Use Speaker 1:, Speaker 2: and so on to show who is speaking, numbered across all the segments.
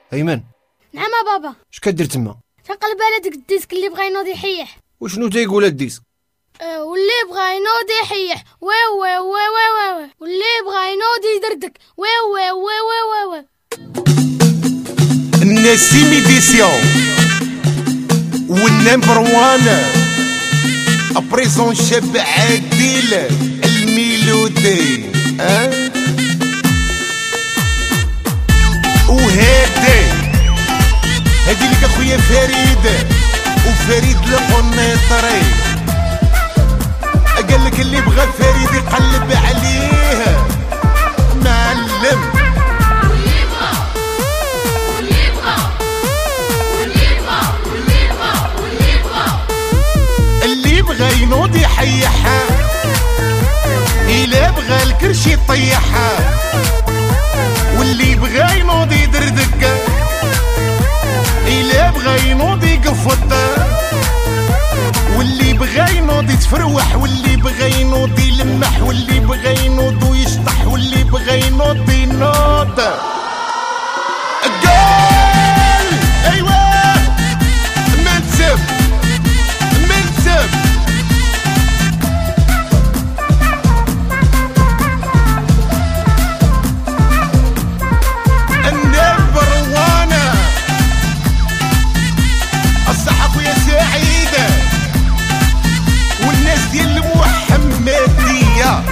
Speaker 1: ايمن.
Speaker 2: نعم بابا.
Speaker 1: اش كدير تما؟
Speaker 2: تنقلب على ديك الديسك اللي بغا ينوض يحيح.
Speaker 1: وشنو تيقول الديسك؟
Speaker 2: واللي بغا ينوض يحيح وي وي وي وي وي، واللي بغا ينوض يدردك وي وي وي وي وي.
Speaker 3: النسيم إديسيون والنمبر وان ابريزون شاب عادل الميلودي. هادي لك اخويا فريد، وفريد القنيطري قالك اللي بغى فريد يقلب عليه معلم. اللي بغى ينوض يحيحها، إلا بغى الكرش يطيحها، واللي بغى ينوض يدردك، إلا بغى ينوض يقفط، واللي بغى ينوض يتفروح، واللي بغى ينوض يلمح، واللي بغى ينوض ويشطح، واللي بغى ينوض ينوض. قال ايوه منسب منسب. النمبر وانا الصحة خويا سعيدة والناس ديال المحمدية.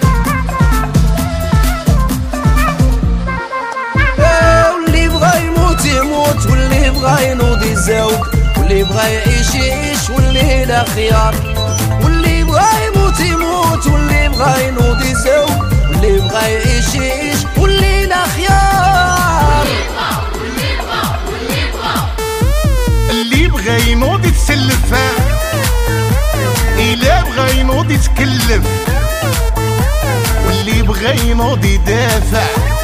Speaker 4: واللي بغا يموت يموت، واللي بغا ينوض يزاوق، واللي بغا يعيش يعيش، واللي لا خيار. واللي بغا يموت يموت، واللي بغا ينوض يزاوق، واللي بغا يعيش يعيش، واللي لا خيار.
Speaker 3: اللي بغى ينوض يتسلف، إلا بغى ينوض يتكلف، واللي بغى ينوض يدافع،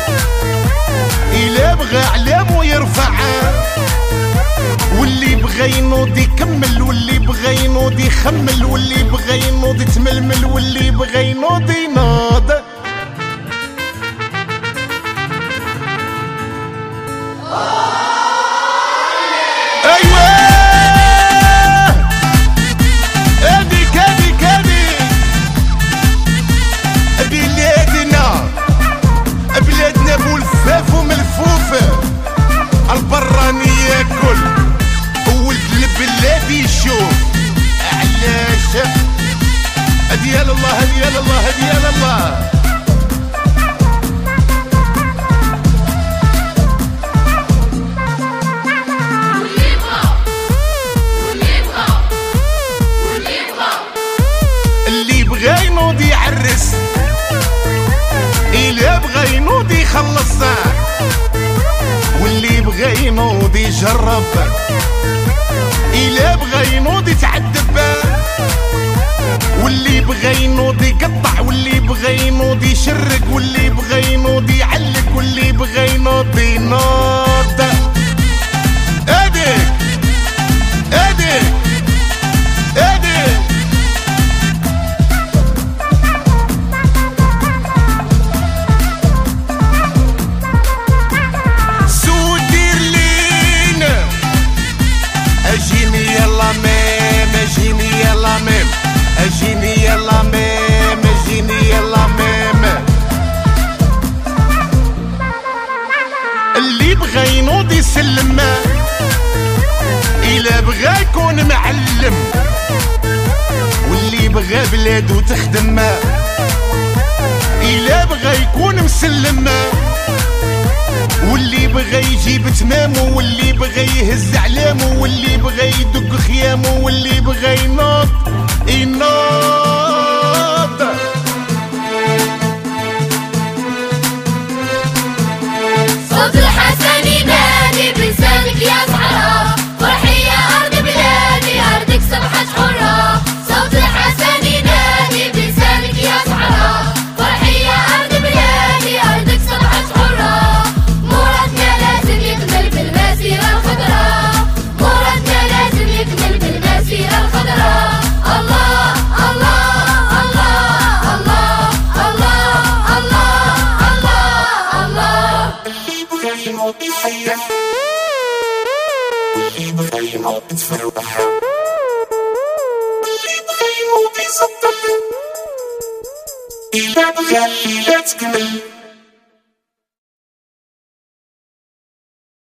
Speaker 3: إلا بغى علامو يرفع، واللي بغى ينوض يكمل، واللي بغى ينوض يخمل، واللي بغى ينوض يتململ، واللي بغى ينوض ينوض. أيوة بلادنا بولفاف وملفوف، البراني ياكل ولد البلاد يشوف. علاش ديال الله ديال الله ديال الله. اللي بغى ينوض يعرس، إلا بغى ينوض يخلص، واللي بغى ينوض يجرب، إلا بغى ينوض يتعذب، واللي بغى ينوض يقطع، واللي بغى ينوض يشرق، واللي بغى ينوض يعلق، واللي بغى ينوض ينوض. هاديك هاديك هاديك اجيني يلا ميم اجيني يلا ميم اجيني يلا ميم اجيني يلا ميم. اللي بغى ينوض يسلم، إلا بغى يكون معلم، واللي بغى بلادو تخدم، إلا بغى يكون مسلم، واللي بغى يجيب تمامو، واللي بغى يهز علامو، واللي بغى يدق خيامو، واللي بغى ينوض ينوض.
Speaker 5: صوت الحسن ينادي بلسانك يا صحراء، فرحي يا أرض بلادي أرضك صبحت حرة. صوت الحسن ينادي بلسانك يا صحراء، فرحي يا أرض بلادي أرضك صبحت حرة. مرادنا لازم يكمل بالمسيرة الخضراء، مرادنا لازم يكمل بالمسيرة الخضراء. الله الله
Speaker 3: بغيموت يحيح واللي بغيموت يتفرح واللي بغيموت يصدق إذا بغى الليلة تكمل